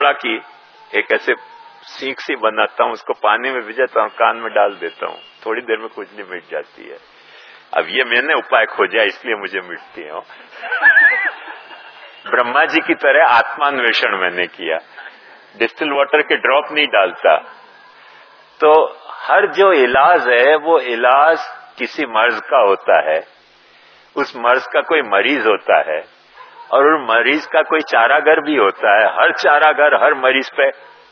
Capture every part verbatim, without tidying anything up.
मूंगफला की एक ऐसे सीख सी बनाता हूँ, उसको पानी में भिजाता हूँ, कान में डाल देता हूँ, थोड़ी देर में खुजली मिट जाती है। अब ये मैंने उपाय खोजा इसलिए मुझे मिटती है। ब्रह्मा जी की तरह आत्मान्वेषण मैंने किया, डिस्टिल वाटर के ड्रॉप नहीं डालता। तो हर जो इलाज है वो इलाज किसी मर्ज का होता है, उस मर्ज का कोई मरीज होता है और उस मरीज का कोई चारागर भी होता है। हर चारागर हर मरीज पे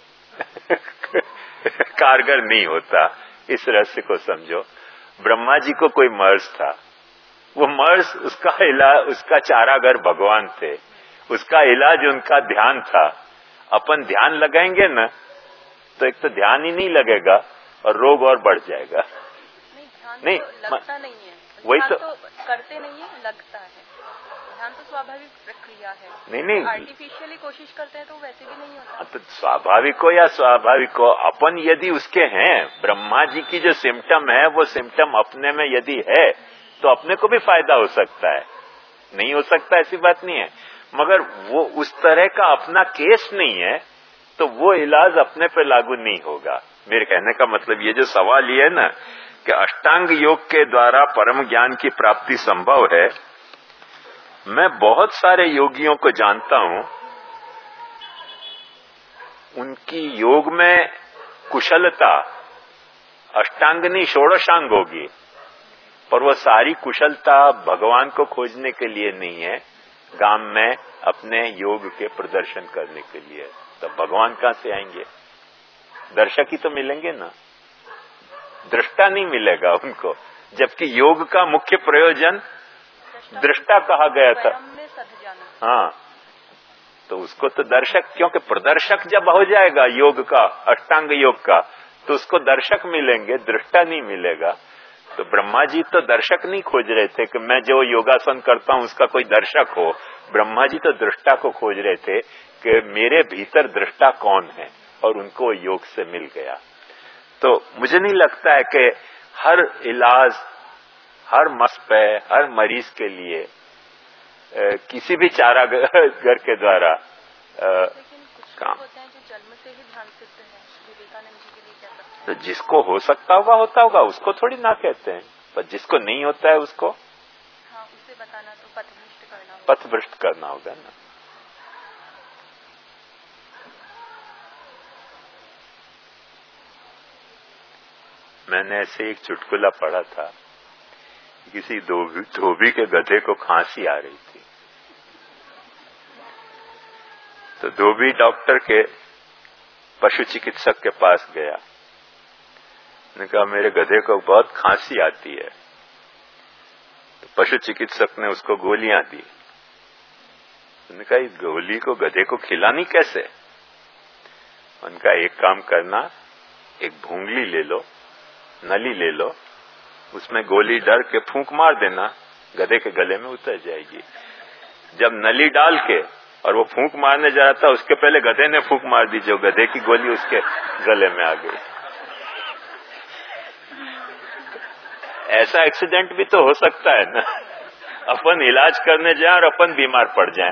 कारगर नहीं होता। इस रहस्य को समझो। ब्रह्मा जी को कोई मर्ज था, वो मर्ज उसका इलाज, उसका चारागर भगवान थे, उसका इलाज उनका ध्यान था। अपन ध्यान लगाएंगे ना तो एक तो ध्यान ही नहीं लगेगा और रोग और बढ़ जाएगा। नहीं, ध्यान नहीं तो लगता नहीं है, वही तो, तो करते नहीं है, लगता है। ध्यान तो स्वाभाविक प्रक्रिया है। नहीं नहीं आर्टिफिशियली कोशिश करते हैं तो वैसे भी नहीं होता। तो स्वाभाविक हो या स्वाभाविक हो, अपन यदि उसके हैं, ब्रह्मा जी की जो सिम्टम है वो सिम्टम अपने में यदि है तो अपने को भी फायदा हो सकता है, नहीं हो सकता ऐसी बात नहीं है। मगर वो उस तरह का अपना केस नहीं है तो वो इलाज अपने पे लागू नहीं होगा। मेरे कहने का मतलब ये जो सवाल ये है ना कि अष्टांग योग के द्वारा परम ज्ञान की प्राप्ति संभव है, मैं बहुत सारे योगियों को जानता हूं, उनकी योग में कुशलता अष्टांग नहीं षोडशांग होगी, पर वो सारी कुशलता भगवान को खोजने के लिए नहीं है, गांव में अपने योग के प्रदर्शन करने के लिए। तो भगवान कहां से आएंगे? दर्शक ही तो मिलेंगे ना, दृष्टा नहीं मिलेगा उनको। जबकि योग का मुख्य प्रयोजन दृष्टा कहा गया था। हाँ, तो उसको तो दर्शक, क्योंकि प्रदर्शक जब हो जाएगा योग का, अष्टांग योग का, तो उसको दर्शक मिलेंगे, दृष्टा नहीं मिलेगा। तो ब्रह्मा जी तो दर्शक नहीं खोज रहे थे कि मैं जो योगासन करता हूं उसका कोई दर्शक हो। ब्रह्मा जी तो दृष्टा को खोज रहे थे कि मेरे भीतर दृष्टा कौन है, और उनको योग से मिल गया। तो मुझे नहीं लगता है कि हर इलाज, हर मस पे, हर मरीज के लिए ए, किसी भी चारागर के द्वारा ए, काम। तो जिसको हो सकता होगा होता होगा, उसको थोड़ी ना कहते हैं, पर जिसको नहीं होता है उसको हाँ, उसे बताना तो पथभ्रष्ट करना होगा। पथभ्रष्ट करना होगा ना। मैंने ऐसे एक चुटकुला पढ़ा था, किसी धोबी धोबी के गधे को खांसी आ रही थी, तो धोबी डॉक्टर के पशु चिकित्सक के पास गया। ने कहा मेरे गधे को बहुत खांसी आती है। तो पशु चिकित्सक ने उसको गोलियां दी। उन्होंने कहा इस गोली को गधे को खिलानी कैसे? उनका एक काम करना, एक भूंगली ले लो, नली ले लो, उसमें गोली डर के फूंक मार देना, गधे के गले में उतर जाएगी। जब नली डाल के और वो फूंक मारने जा रहा था, उसके पहले गधे ने फूंक मार दी, जो गधे की गोली उसके गले में आ गई। ऐसा एक्सीडेंट भी तो हो सकता है ना, अपन इलाज करने जाएं और अपन बीमार पड़ जाएं।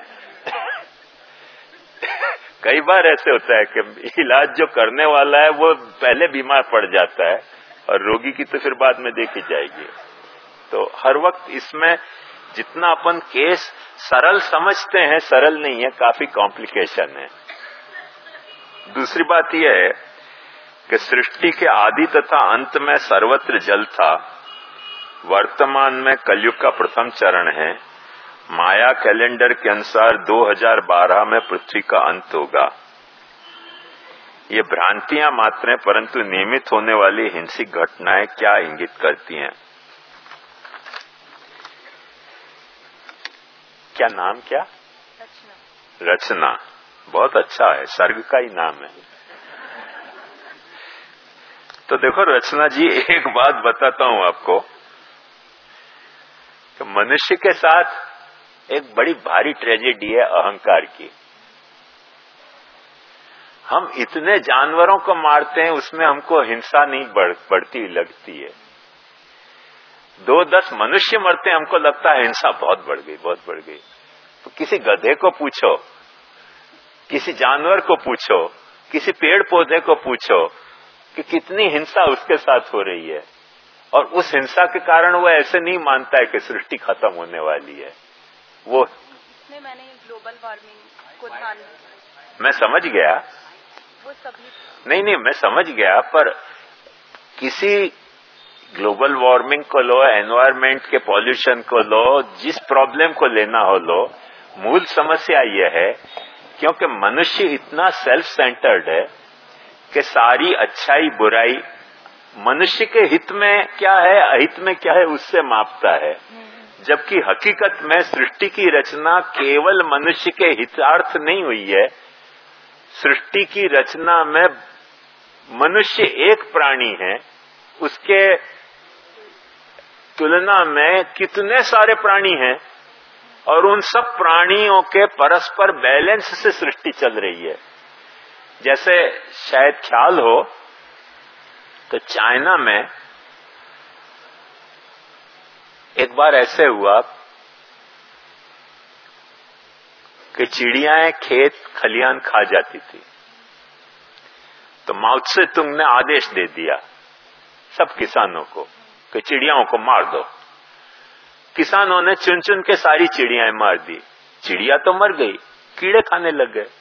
कई बार ऐसे होता है कि इलाज जो करने वाला है वो पहले बीमार पड़ जाता है और रोगी की तो फिर बाद में देखी जाएगी। तो हर वक्त इसमें जितना अपन केस सरल समझते हैं, सरल नहीं है, काफी कॉम्प्लिकेशन है। दूसरी बात यह है कि सृष्टि के आदि तथा अंत में सर्वत्र जल था। वर्तमान में कलयुग का प्रथम चरण है। माया कैलेंडर के अनुसार दो हज़ार बारह में पृथ्वी का अंत होगा। ये भ्रांतियां मात्र हैं, परंतु नियमित होने वाली हिंसक घटनाएं क्या इंगित करती हैं? क्या नाम क्या? रचना। रचना बहुत अच्छा है, सर्ग का ही नाम है। तो देखो रचना जी, एक बात बताता हूं आपको कि मनुष्य के साथ एक बड़ी भारी ट्रेजेडी है अहंकार की। हम इतने जानवरों को मारते हैं, उसमें हमको हिंसा नहीं बढ़, बढ़ती लगती है। दो दस मनुष्य मरते हैं, हमको लगता है हिंसा बहुत बढ़ गई, बहुत बढ़ गई। तो किसी गधे को पूछो किसी जानवर को पूछो, किसी पेड़ पौधे को पूछो कि कितनी हिंसा उसके साथ हो रही है, और उस हिंसा के कारण वो ऐसे नहीं मानता है कि सृष्टि खत्म होने वाली है। वो इसमें मैंने ग्लोबल वार्मिंग को ध्यान मैं समझ गया, वो सभी नहीं नहीं मैं समझ गया, पर किसी ग्लोबल वार्मिंग को लो, एनवायरमेंट के पॉल्यूशन को लो, जिस प्रॉब्लम को लेना हो लो, मूल समस्या यह है क्योंकि मनुष्य इतना सेल्फ सेंटर्ड है कि सारी अच्छाई बुराई मनुष्य के हित में क्या है, अहित में क्या है, उससे मापता है। जबकि हकीकत में सृष्टि की रचना केवल मनुष्य के हितार्थ नहीं हुई है। सृष्टि की रचना में मनुष्य एक प्राणी है, उसके तुलना में कितने सारे प्राणी हैं, और उन सब प्राणियों के परस्पर बैलेंस से सृष्टि चल रही है। जैसे शायद ख्याल हो तो चाइना में एक बार ऐसे हुआ कि चिड़ियाएं खेत खलियान खा जाती थी, तो माओ त्से तुंग ने आदेश दे दिया सब किसानों को कि चिड़ियाओं को मार दो। किसानों ने चुन चुन के सारी चिड़ियाएं मार दी। चिड़िया तो मर गई, कीड़े खाने लग गए।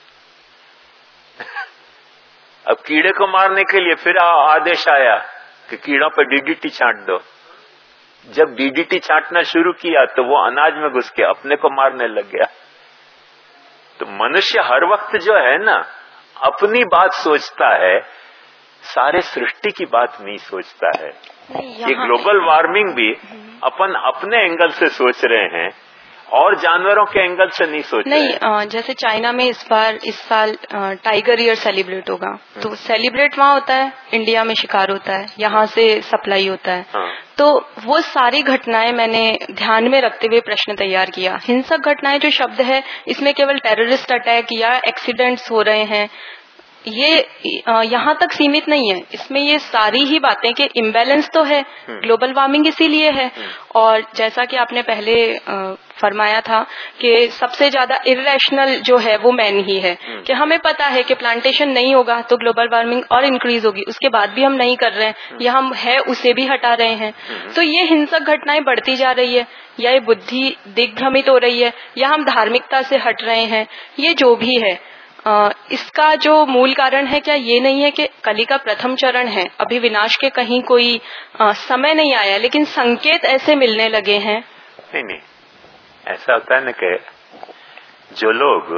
अब कीड़े को मारने के लिए फिर आदेश आया कि कीड़ों पर डीडीटी छांट दो। जब डीडीटी छांटना शुरू किया तो वो अनाज में घुस के अपने को मारने लग गया। तो मनुष्य हर वक्त जो है ना, अपनी बात सोचता है, सारे सृष्टि की बात नहीं सोचता है। ये ग्लोबल वार्मिंग भी अपन अपने एंगल से सोच रहे हैं और जानवरों के एंगल से नहीं सोच नहीं, रहे हैं। जैसे चाइना में इस बार इस साल टाइगर ईयर सेलिब्रेट होगा, तो सेलिब्रेट वहाँ होता है, इंडिया में शिकार होता है, यहाँ से सप्लाई होता है। हाँ। तो वो सारी घटनाएं मैंने ध्यान में रखते हुए प्रश्न तैयार किया। हिंसक घटनाएं जो शब्द है, इसमें केवल टेररिस्ट अटैक या एक्सीडेंट्स हो रहे हैं, ये यहाँ तक सीमित नहीं है। इसमें ये सारी ही बातें कि इम्बैलेंस तो है, ग्लोबल वार्मिंग इसीलिए है। और जैसा कि आपने पहले फरमाया था कि सबसे ज्यादा इरेशनल जो है वो मैन ही है, कि हमें पता है कि प्लांटेशन नहीं होगा तो ग्लोबल वार्मिंग और इंक्रीज होगी, उसके बाद भी हम नहीं कर रहे हैं, या हम है उसे भी हटा रहे हैं। तो ये हिंसक घटनाएं बढ़ती जा रही है, या ये बुद्धि दिग्भ्रमित हो रही है, या हम धार्मिकता से हट रहे हैं, ये जो भी है, आ, इसका जो मूल कारण है, क्या ये नहीं है कि कली का प्रथम चरण है, अभी विनाश के कहीं कोई आ, समय नहीं आया, लेकिन संकेत ऐसे मिलने लगे हैं? नहीं नहीं, ऐसा होता है ना कि जो लोग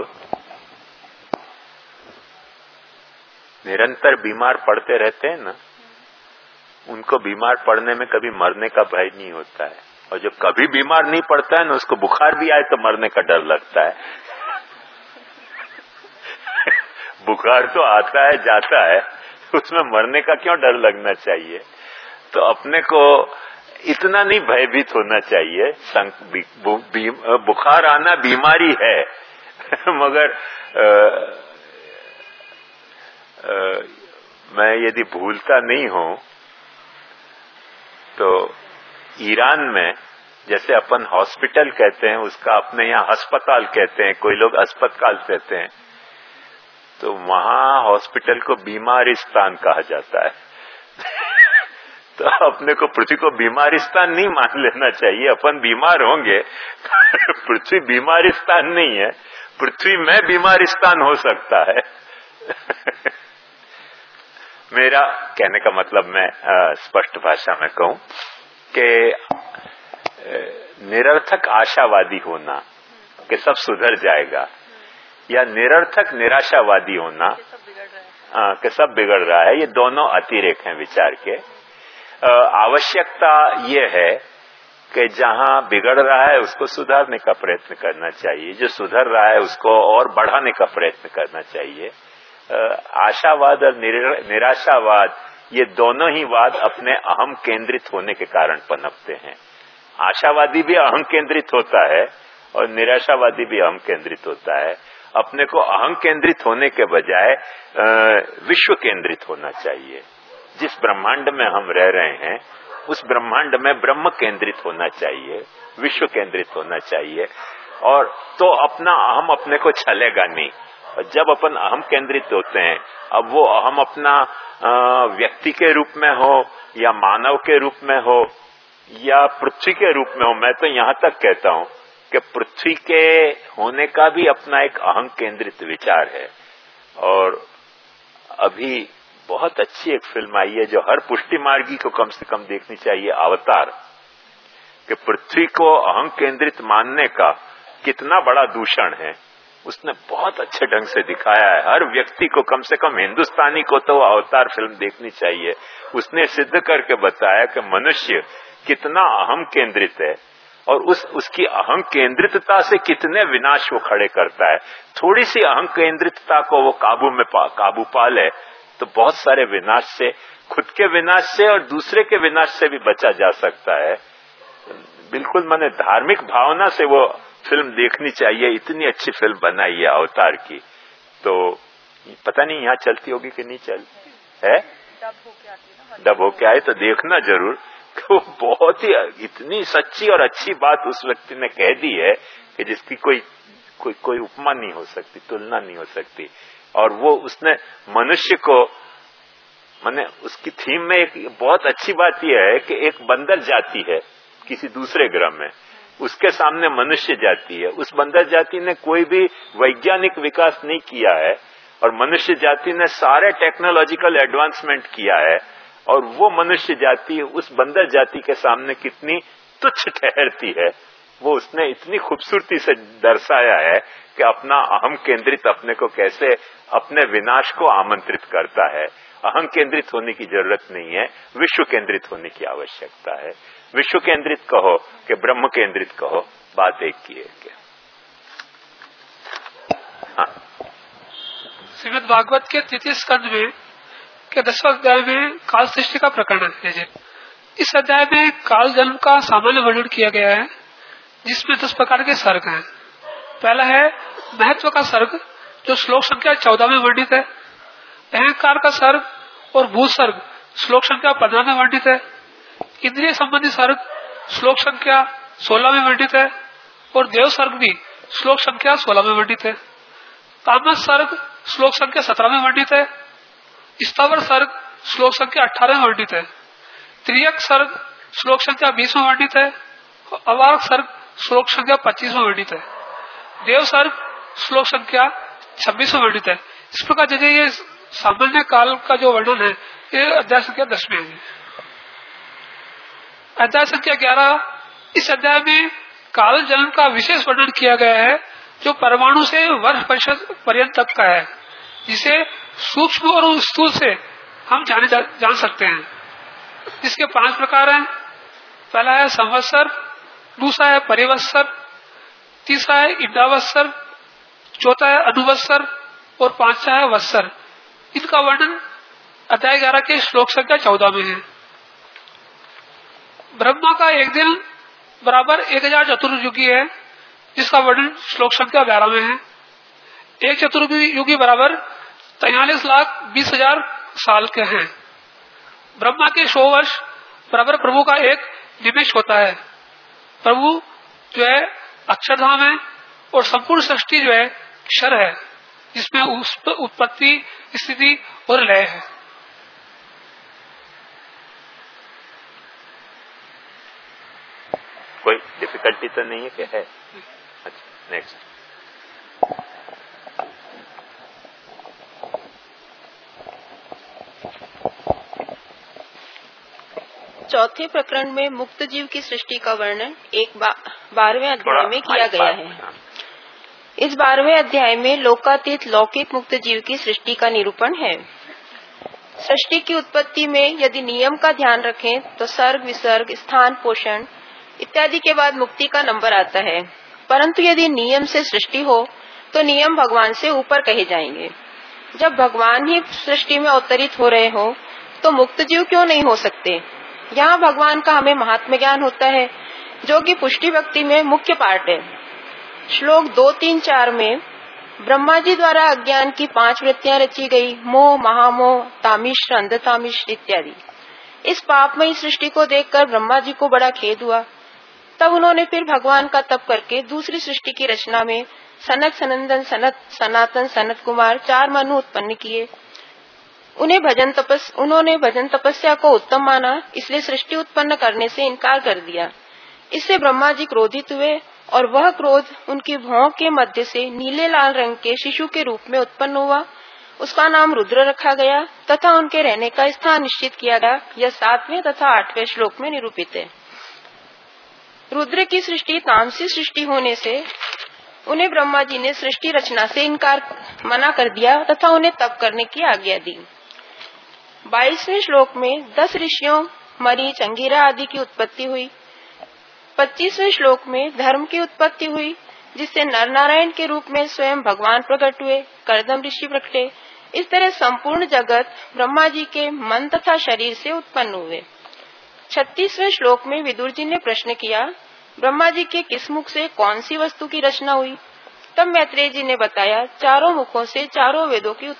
निरंतर बीमार पड़ते रहते हैं ना, उनको बीमार पड़ने में कभी मरने का भय नहीं होता है। और जो कभी बीमार नहीं पड़ता है ना, उसको बुखार भी आए तो मरने का डर लगता है। बुखार तो आता है जाता है, उसमें मरने का क्यों डर लगना चाहिए? तो अपने को इतना नहीं भयभीत होना चाहिए। बुखार आना बीमारी है मगर आ, आ, मैं यदि भूलता नहीं हूं तो ईरान में जैसे अपन हॉस्पिटल कहते हैं, उसका अपने यहाँ अस्पताल कहते हैं, कोई लोग अस्पताल कहते हैं, तो वहां हॉस्पिटल को बीमारिस्तान कहा जाता है। तो अपने को पृथ्वी को बीमारिस्तान नहीं मान लेना चाहिए। अपन बीमार होंगे, पृथ्वी बीमारिस्तान नहीं है, पृथ्वी में बीमारिस्तान हो सकता है। मेरा कहने का मतलब, मैं स्पष्ट भाषा में कहूं कि निरर्थक आशावादी होना कि सब सुधर जाएगा, या निरर्थक निराशावादी होना कि सब बिगड़ रहा है, ये दोनों अतिरेक हैं विचार के। आवश्यकता ये है कि जहां बिगड़ रहा है उसको सुधारने का प्रयत्न करना चाहिए, जो सुधर रहा है उसको और बढ़ाने का प्रयत्न करना चाहिए। आशावाद और निराशावाद, ये दोनों ही वाद अपने अहम केंद्रित होने के कारण पनपते हैं। आशावादी भी अहम केंद्रित होता है और निराशावादी भी अहम केंद्रित होता है। अपने को अहम केंद्रित होने के बजाय विश्व केंद्रित होना चाहिए। जिस ब्रह्मांड में हम रह रहे हैं उस ब्रह्मांड में ब्रह्म केंद्रित होना चाहिए, विश्व केंद्रित होना चाहिए। और तो अपना अहम अपने को छलेगा नहीं, और जब अपन अहम केंद्रित होते हैं, अब वो अहम अपना व्यक्ति के रूप में हो या मानव के रूप में हो या पृथ्वी के रूप में हो, मैं तो यहाँ तक कहता हूँ कि पृथ्वी के होने का भी अपना एक अहम केंद्रित विचार है। और अभी बहुत अच्छी एक फिल्म आई है जो हर पुष्टि मार्गी को कम से कम देखनी चाहिए, अवतार, कि पृथ्वी को अहम केंद्रित मानने का कितना बड़ा दूषण है, उसने बहुत अच्छे ढंग से दिखाया है। हर व्यक्ति को, कम से कम हिंदुस्तानी को तो अवतार फिल्म देखनी चाहिए। उसने सिद्ध करके बताया कि मनुष्य कितना अहम केंद्रित है और उस उसकी अहम केंद्रितता से कितने विनाश वो खड़े करता है। थोड़ी सी अहम केंद्रितता को वो काबू में पा, काबू पा ले तो बहुत सारे विनाश से, खुद के विनाश से और दूसरे के विनाश से भी बचा जा सकता है। बिल्कुल मैंने धार्मिक भावना से वो फिल्म देखनी चाहिए, इतनी अच्छी फिल्म बनाई है अवतार की। तो पता नहीं यहाँ चलती होगी कि नहीं चल है, डब होके आए तो देखना जरूर। वो बहुत ही इतनी सच्ची और अच्छी बात उस व्यक्ति ने कह दी है कि जिसकी कोई कोई कोई उपमा नहीं हो सकती, तुलना नहीं हो सकती। और वो उसने मनुष्य को, माने उसकी थीम में एक बहुत अच्छी बात यह है कि एक बंदर जाति है किसी दूसरे ग्रह में, उसके सामने मनुष्य जाति है। उस बंदर जाति ने कोई भी वैज्ञानिक विकास नहीं किया है और मनुष्य जाति ने सारे टेक्नोलॉजिकल एडवांसमेंट किया है, और वो मनुष्य जाति उस बंदर जाति के सामने कितनी तुच्छ ठहरती है, वो उसने इतनी खूबसूरती से दर्शाया है कि अपना अहम केंद्रित अपने को कैसे अपने विनाश को आमंत्रित करता है। अहम केंद्रित होने की जरूरत नहीं है, विश्व केंद्रित होने की आवश्यकता है। विश्व केंद्रित कहो कि ब्रह्म केंद्रित कहो, बात एक की है। क्या हाँ। श्रीमद् भागवत के तृतीय स्कंद में के दसवां अध्याय में काल सृष्टि का प्रकरण है। इस अध्याय में काल जन्म का सामान्य वर्णन किया गया है, जिसमें दस प्रकार के सर्ग हैं। पहला है महत्व का सर्ग, जो श्लोक संख्या चौदह में वर्णित है। अहंकार का सर्ग और भू सर्ग श्लोक संख्या पंद्रह में वर्णित है। इंद्रिय संबंधी सर्ग श्लोक संख्या सोलह में वर्णित है और देव सर्ग भी श्लोक संख्या सोलह में वर्णित है। तामस सर्ग श्लोक संख्या सत्रह में वर्णित है। स्थावर सर्ग श्लोक संख्या अठारह में वर्णित है। त्रियक सर्ग श्लोक संख्या बीस में वर्णित है। अवार्क सर्ग श्लोक संख्या पच्चीस में वर्णित है। देव सर्ग श्लोक संख्या छब्बीस में वर्णित है। इस प्रकार जैसे ये सामान्य काल का जो वर्णन है ये अध्याय संख्या दस में है। अध्याय संख्या ग्यारह, इस अध्याय में काल जन्म का विशेष वर्णन किया गया है, जो परमाणु से वर्ष परिषद पर्यंत तक का है, जिसे सूक्ष्म और स्थूल से हम जाने जा, जान सकते हैं। इसके पांच प्रकार हैं। पहला है संवत्सर, दूसरा है परिवत्सर, तीसरा है इंद्रावत्सर, चौथा है अनुवत्सर और पांचवा है वत्सर। इनका वर्णन अध्याय ग्यारह के श्लोक संख्या चौदह में है। ब्रह्मा का एक दिन बराबर एक हजार चतुर्युगी है, जिसका वर्णन श्लोक संख्या ग्यारह में है। एक चतुर्युगी बराबर तैतालीस लाख बीस हजार साल के हैं। ब्रह्मा के सौ वर्ष बराबर प्रभु का एक निमेष होता है। प्रभु जो है अक्षरधाम है और संपूर्ण सृष्टि जो है क्षर है, जिसमें उत्पत्ति, स्थिति और लय है। कोई डिफिकल्टी तो नहीं है कि है? अच्छा, नेक्स्ट। चौथे प्रकरण में मुक्त जीव की सृष्टि का वर्णन एक बारहवें अध्याय में किया गया है। इस बारहवें अध्याय में लोकातीत लौकिक मुक्त जीव की सृष्टि का निरूपण है। सृष्टि की उत्पत्ति में यदि नियम का ध्यान रखें तो सर्ग, विसर्ग, स्थान, पोषण इत्यादि के बाद मुक्ति का नंबर आता है। परंतु यदि नियम से सृष्टि हो तो नियम भगवान से ऊपर कहे जाएंगे। जब भगवान ही सृष्टि में अवतरित हो रहे हो तो मुक्त जीव क्यों नहीं हो सकते? यहाँ भगवान का हमें महात्म्य ज्ञान होता है, जो कि पुष्टि भक्ति में मुख्य पार्ट है। श्लोक दो तीन चार में ब्रह्मा जी द्वारा अज्ञान की पांच वृत्तियां रची गई, मोह, महामोह, तामिश्र, अंधतामिश्र इत्यादि। इस पापमयी सृष्टि को देखकर ब्रह्मा जी को बड़ा खेद हुआ। तब उन्होंने फिर भगवान का तप करके दूसरी सृष्टि की रचना में सनक, सनंदन, सनत, सनातन, सनत कुमार चार मनु उत्पन्न किए। उन्हें भजन तपस उन्होंने भजन तपस्या को उत्तम माना, इसलिए सृष्टि उत्पन्न करने से इनकार कर दिया। इससे ब्रह्मा जी क्रोधित हुए और वह क्रोध उनकी भौं के मध्य से नीले लाल रंग के शिशु के रूप में उत्पन्न हुआ। उसका नाम रुद्र रखा गया तथा उनके रहने का स्थान निश्चित किया गया। यह सातवें तथा आठवें श्लोक में निरूपित है। रुद्र की सृष्टि तामसी सृष्टि होने से उन्हें ब्रह्मा जी ने सृष्टि रचना से इनकार मना कर दिया तथा उन्हें तप करने की आज्ञा दी। बाईसवें श्लोक में दस ऋषियों मरीच, अंगिरा आदि की उत्पत्ति हुई। पच्चीसवें श्लोक में धर्म की उत्पत्ति हुई, जिससे नर नारायण के रूप में स्वयं भगवान प्रकट हुए, कर्दम ऋषि प्रकटे। इस तरह संपूर्ण जगत ब्रह्मा जी के मन तथा शरीर से उत्पन्न हुए। छत्तीसवें श्लोक में विदुर जी ने प्रश्न किया, ब्रह्मा जी के किस मुख से कौन सी वस्तु की रचना हुई? तब मैत्रेय जी ने बताया, चारों मुखों से चारों वेदों की